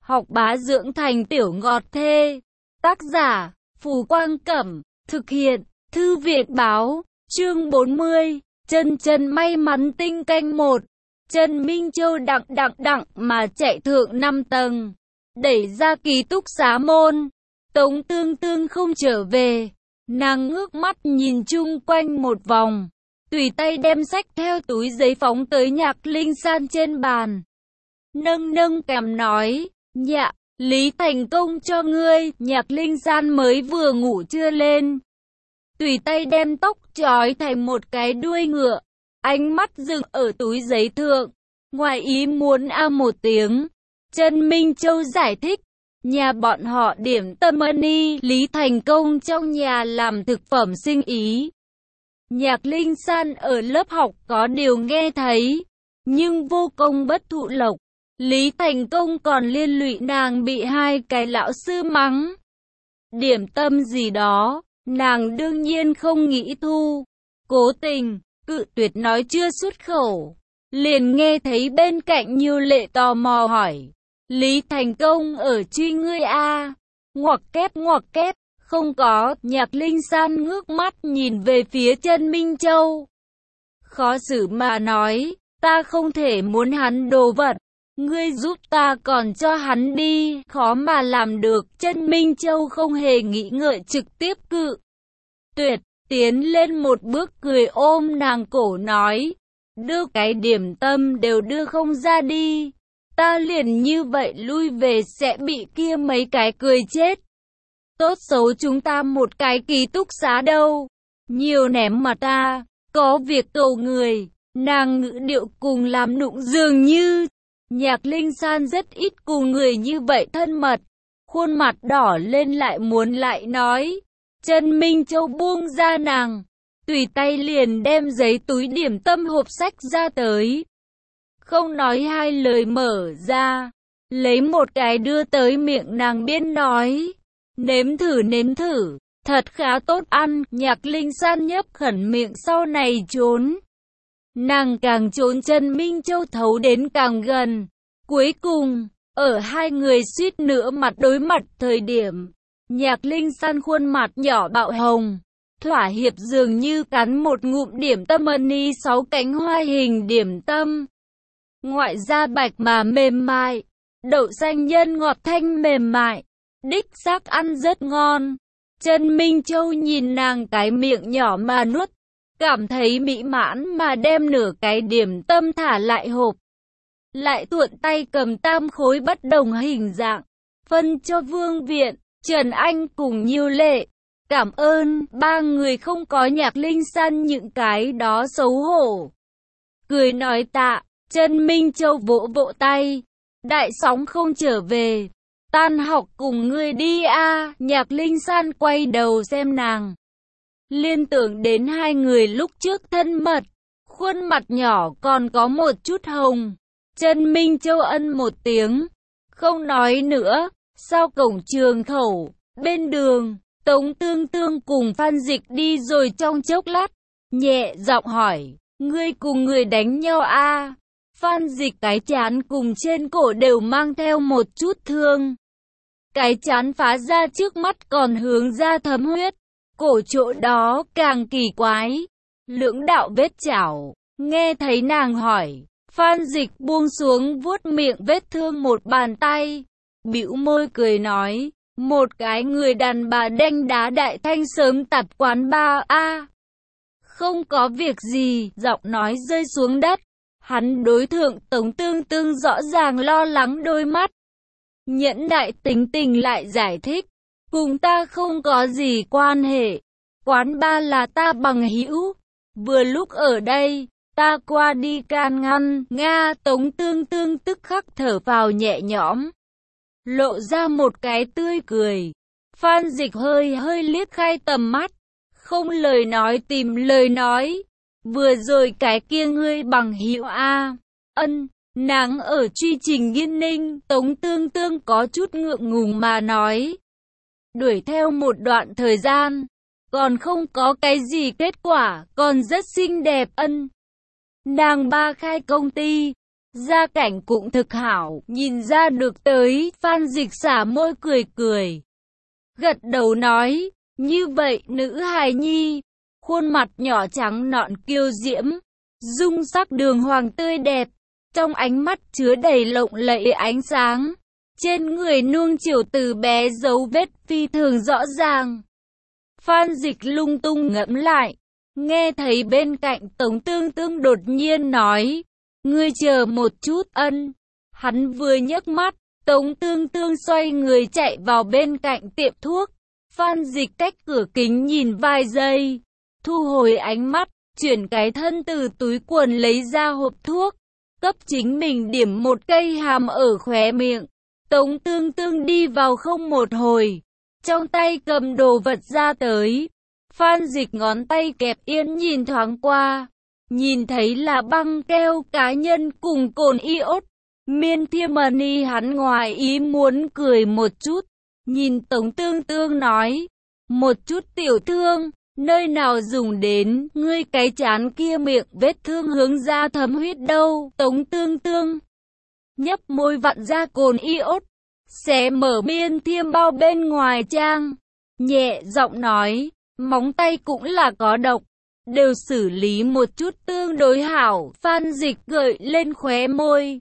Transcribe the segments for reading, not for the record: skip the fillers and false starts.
học bá dưỡng thành tiểu ngọt thê. Tác giả, Phù Quang Cẩm, thực hiện, Thư viện Báo, chương 40, chân chân may mắn tinh canh 1. Trần Minh Châu đặng mà chạy thượng 5 tầng, đẩy ra ký túc xá môn. Tống Tương Tương không trở về, nàng ngước mắt nhìn chung quanh một vòng, tùy tay đem sách theo túi giấy phóng tới Nhạc Linh San trên bàn. Nâng cằm nói, dạ, Lý thành công cho ngươi. Nhạc Linh San mới vừa ngủ chưa lên, tùy tay đem tóc trói thành một cái đuôi ngựa, ánh mắt dừng ở túi giấy thượng, ngoài ý muốn một tiếng. Trần Minh Châu giải thích, nhà bọn họ điểm tâm money, Lý thành công trong nhà làm thực phẩm sinh ý. Nhạc Linh San ở lớp học có điều nghe thấy, nhưng vô công bất thụ lộc. Lý thành công còn liên lụy nàng bị 2 cái lão sư mắng. Điểm tâm gì đó, nàng đương nhiên không nghĩ thu. Cố tình, cự tuyệt nói chưa xuất khẩu. Liền nghe thấy bên cạnh Nhiêu Lệ tò mò hỏi, Lý thành công ở truy ngươi a? Ngoặc kép, không có. Nhạc Linh San ngước mắt nhìn về phía Trần Minh Châu, khó xử mà nói, ta không thể muốn hắn đồ vật, ngươi giúp ta còn cho hắn đi, khó mà làm được. Trần Minh Châu không hề nghĩ ngợi trực tiếp cự tuyệt, tiến lên một bước cười ôm nàng cổ nói, đưa cái điểm tâm đều đưa không ra đi, ta liền như vậy lui về sẽ bị kia mấy cái cười chết. Tốt xấu chúng ta một cái ký túc xá đâu, nhiều ném mà ta, có việc cầu người. Nàng ngữ điệu cùng làm nụng dường như. Nhạc Linh San rất ít cùng người như vậy thân mật, khuôn mặt đỏ lên lại muốn lại nói. Trần Minh Châu buông ra nàng, tùy tay liền đem giấy túi điểm tâm hộp sách ra tới. Không nói hai lời mở ra, lấy một cái đưa tới miệng nàng biên nói, nếm thử, thật khá tốt ăn. Nhạc Linh San nhấp khẩn miệng sau này trốn. Nàng càng trốn Trần Minh Châu thấu đến càng gần. Cuối cùng, ở hai người suýt nữa mặt đối mặt thời điểm, Nhạc Linh San khuôn mặt nhỏ bạo hồng, thỏa hiệp dường như cắn một ngụm điểm tâm money 6 cánh hoa hình điểm tâm. Ngoại da bạch mà mềm mại, đậu xanh nhân ngọt thanh mềm mại, đích xác ăn rất ngon. Trần Minh Châu nhìn nàng cái miệng nhỏ mà nuốt, cảm thấy mỹ mãn mà đem nửa cái điểm tâm thả lại hộp. Lại thuận tay cầm 3 khối bất đồng hình dạng, phân cho Vương Viện, Trần Anh cùng Nhiêu Lệ. Cảm ơn. 3 người không có Nhạc Linh San những cái đó xấu hổ, cười nói tạ. Trần Minh Châu vỗ vỗ tay, đại sóng không trở về, tan học cùng ngươi đi a. Nhạc Linh San quay đầu xem nàng, liên tưởng đến hai người lúc trước thân mật, khuôn mặt nhỏ còn có một chút hồng. Trần Minh Châu ân một tiếng, không nói nữa. Sau cổng trường khẩu, bên đường, Tống Tương Tương cùng Phan Dịch đi rồi trong chốc lát, nhẹ giọng hỏi, ngươi cùng người đánh nhau a? Phan Dịch cái trán cùng trên cổ đều mang theo một chút thương, cái trán phá ra trước mắt còn hướng ra thấm huyết, cổ chỗ đó càng kỳ quái, lưỡng đạo vết chảo. Nghe thấy nàng hỏi, Phan Dịch buông xuống vuốt miệng vết thương một bàn tay, bĩu môi cười nói, một cái người đàn bà đanh đá đại thanh sớm tạt quán ba a. Không có việc gì. Giọng nói rơi xuống đất, hắn đối thượng Tống Tương Tương rõ ràng lo lắng đôi mắt, nhẫn đại tính tình lại giải thích, cùng ta không có gì quan hệ, quán ba là ta bằng hữu, vừa lúc ở đây, ta qua đi can ngăn. Nga. Tống Tương Tương tức khắc thở vào nhẹ nhõm, lộ ra một cái tươi cười. Phan Dịch hơi liếc khai tầm mắt, không lời nói tìm lời nói, vừa rồi cái kia ngươi bằng hữu a? Ân. Nàng ở truy Trình Nghiên Ninh. Tống Tương Tương có chút ngượng ngùng mà nói, đuổi theo một đoạn thời gian, còn không có cái gì kết quả, còn rất xinh đẹp. Ân. Nàng ba khai công ty, gia cảnh cũng thực hảo, nhìn ra được tới, Phan Dịch xả môi cười cười. Gật đầu nói, như vậy nữ hài nhi, khuôn mặt nhỏ trắng nõn kiêu diễm, dung sắc đường hoàng tươi đẹp, trong ánh mắt chứa đầy lộng lẫy ánh sáng. Trên người nuông chiều từ bé dấu vết phi thường rõ ràng. Phan Dịch lung tung ngẫm lại, nghe thấy bên cạnh Tống Tương Tương đột nhiên nói, ngươi chờ một chút. Ân. Hắn vừa nhấc mắt, Tống Tương Tương xoay người chạy vào bên cạnh tiệm thuốc. Phan Dịch cách cửa kính nhìn vài giây, thu hồi ánh mắt, chuyển cái thân từ túi quần lấy ra hộp thuốc, cấp chính mình điểm một cây hàm ở khóe miệng. Tống Tương Tương đi vào không một hồi, trong tay cầm đồ vật ra tới. Phan Dịch ngón tay kẹp yên nhìn thoáng qua, nhìn thấy là băng keo cá nhân cùng cồn iốt. Miên Thiêm Mani hắn ngoài ý muốn cười một chút, nhìn Tống Tương Tương nói, một chút tiểu thương, nơi nào dùng đến, ngươi cái chán kia miệng vết thương hướng ra thấm huyết đâu. Tống Tương Tương nhấp môi vặn ra cồn iốt, xé mở Miên Thiêm bao bên ngoài trang, nhẹ giọng nói, móng tay cũng là có độc, đều xử lý một chút tương đối hảo. Phan Dịch gợi lên khóe môi,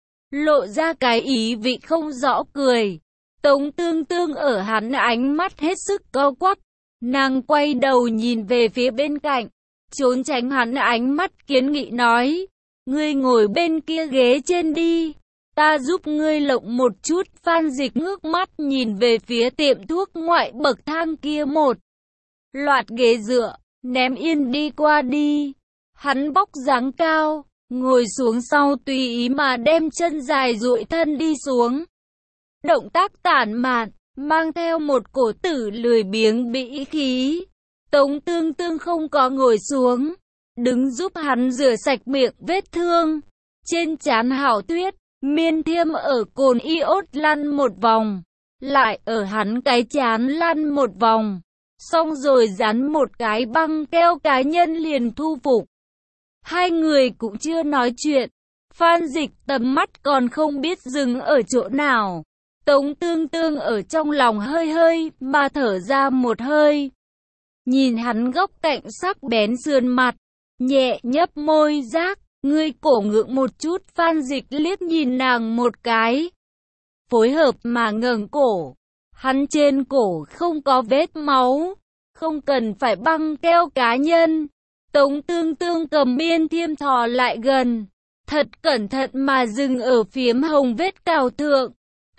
lộ ra cái ý vị không rõ cười. Tống Tương Tương ở hắn ánh mắt hết sức co quắp, nàng quay đầu nhìn về phía bên cạnh, trốn tránh hắn ánh mắt kiến nghị nói, ngươi ngồi bên kia ghế trên đi, ta giúp ngươi lộng một chút. Phan Dịch ngước mắt nhìn về phía tiệm thuốc ngoại bậc thang kia một loạt ghế dựa, ném yên đi qua đi. Hắn vóc dáng cao, ngồi xuống sau tùy ý mà đem chân dài duỗi thân đi xuống. Động tác tản mạn, mang theo một cổ tử lười biếng bĩ khí. Tống Tương Tương không có ngồi xuống, đứng giúp hắn rửa sạch miệng vết thương. Trên trán hảo tuyết, Miên Thiêm ở cồn iốt lăn một vòng, lại ở hắn cái chán lăn một vòng, xong rồi dán một cái băng keo cá nhân liền thu phục. Hai người cũng chưa nói chuyện, Phan Dịch tầm mắt còn không biết dừng ở chỗ nào. Tống Tương Tương ở trong lòng hơi hơi mà thở ra một hơi, nhìn hắn góc cạnh sắc bén sườn mặt, nhẹ nhấp môi giác, ngươi cổ ngượng một chút. Phan Dịch liếc nhìn nàng một cái, phối hợp mà ngẩng cổ. Hắn trên cổ không có vết máu, không cần phải băng keo cá nhân. Tống Tương Tương cầm Miên Thiêm thò lại gần, thật cẩn thận mà dừng ở phiếm hồng vết cào thượng.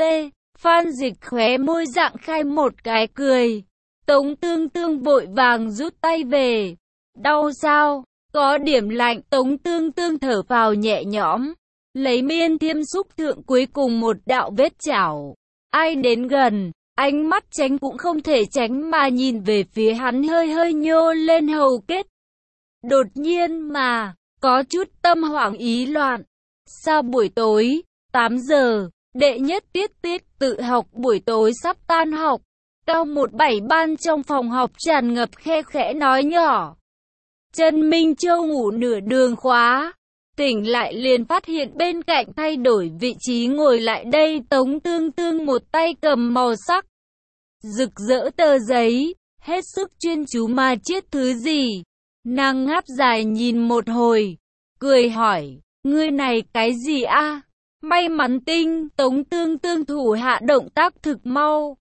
Phan Dịch khóe môi dạng khai một cái cười. Tống Tương Tương vội vàng rút tay về. Đau sao? Có điểm lạnh. Tống Tương Tương thở phào nhẹ nhõm, lấy Miên Thiêm xúc thượng cuối cùng một đạo vết chảo. Ai đến gần, ánh mắt tránh cũng không thể tránh mà nhìn về phía hắn hơi hơi nhô lên hầu kết. Đột nhiên mà, có chút tâm hoảng ý loạn. Sao buổi tối, 8 giờ, đệ nhất tiết tự học buổi tối sắp tan học. Cao 17 ban trong phòng học tràn ngập khe khẽ nói nhỏ. Trần Minh Châu ngủ nửa đường khóa, tỉnh lại liền phát hiện bên cạnh thay đổi vị trí ngồi lại đây Tống Tương Tương, một tay cầm màu sắc rực rỡ tờ giấy, hết sức chuyên chú mà chiết thứ gì. Nàng ngáp dài nhìn một hồi, cười hỏi, ngươi này cái gì a? May mắn tinh. Tống Tương Tương thủ hạ động tác thực mau.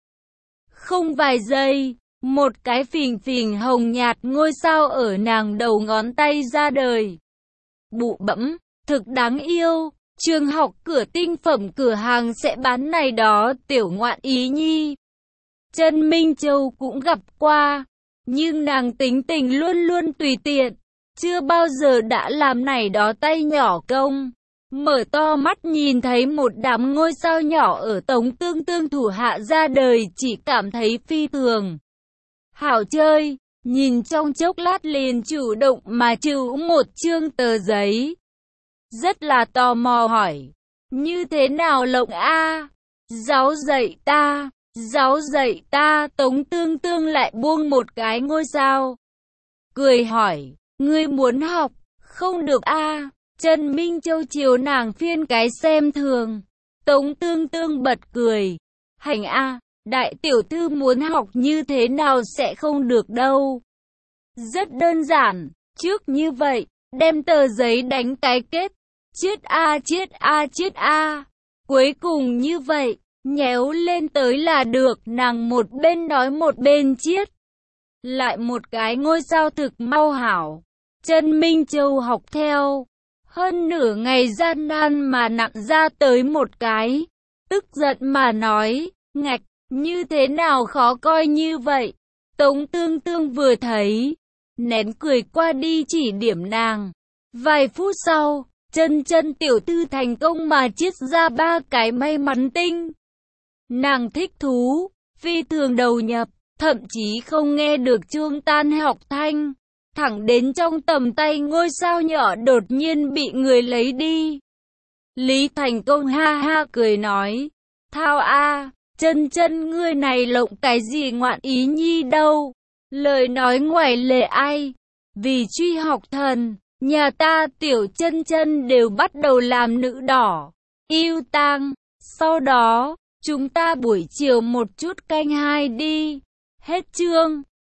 Không vài giây, một cái phình phình hồng nhạt ngôi sao ở nàng đầu ngón tay ra đời. Bụ bẫm, thực đáng yêu. Trường học cửa tinh phẩm cửa hàng sẽ bán này đó tiểu ngoạn ý nhi. Trần Minh Châu cũng gặp qua, nhưng nàng tính tình luôn luôn tùy tiện, chưa bao giờ đã làm này đó tay nhỏ công. Mở to mắt nhìn thấy một đám ngôi sao nhỏ ở Tống Tương Tương thủ hạ ra đời, chỉ cảm thấy phi thường hảo chơi, nhìn trong chốc lát liền chủ động mà trừ một chương tờ giấy. Rất là tò mò hỏi, như thế nào lộng a? Giáo dạy ta, giáo dạy ta. Tống Tương Tương lại buông một cái ngôi sao, cười hỏi, ngươi muốn học, không được a? Trần Minh Châu chiều nàng phiên cái xem thường. Tống Tương Tương bật cười. Hành a, đại tiểu thư muốn học như thế nào sẽ không được đâu. Rất đơn giản, trước như vậy, đem tờ giấy đánh cái kết. Chiết a chiết a chiết a. Cuối cùng như vậy, nhéo lên tới là được, nàng một bên nói một bên chiết. Lại một cái ngôi sao thực mau hảo. Trần Minh Châu học theo. Hơn nửa ngày gian nan mà nặng ra tới một cái. Tức giận mà nói, ngạch, như thế nào khó coi như vậy. Tống Tương Tương vừa thấy, nén cười qua đi chỉ điểm nàng. Vài phút sau, Chân Chân tiểu thư thành công mà chiết ra 3 cái may mắn tinh. Nàng thích thú, phi thường đầu nhập, thậm chí không nghe được chuông tan học thanh. Thẳng đến trong tầm tay ngôi sao nhỏ đột nhiên bị người lấy đi. Lý Thành Công ha ha cười nói, thao a, Chân Chân ngươi này lộng cái gì ngoạn ý nhi đâu. Lời nói ngoài lề ai, vì truy học thần, nhà ta tiểu Chân Chân đều bắt đầu làm nữ đỏ, yêu tang. Sau đó, chúng ta buổi chiều một chút canh 2 đi. Hết chương.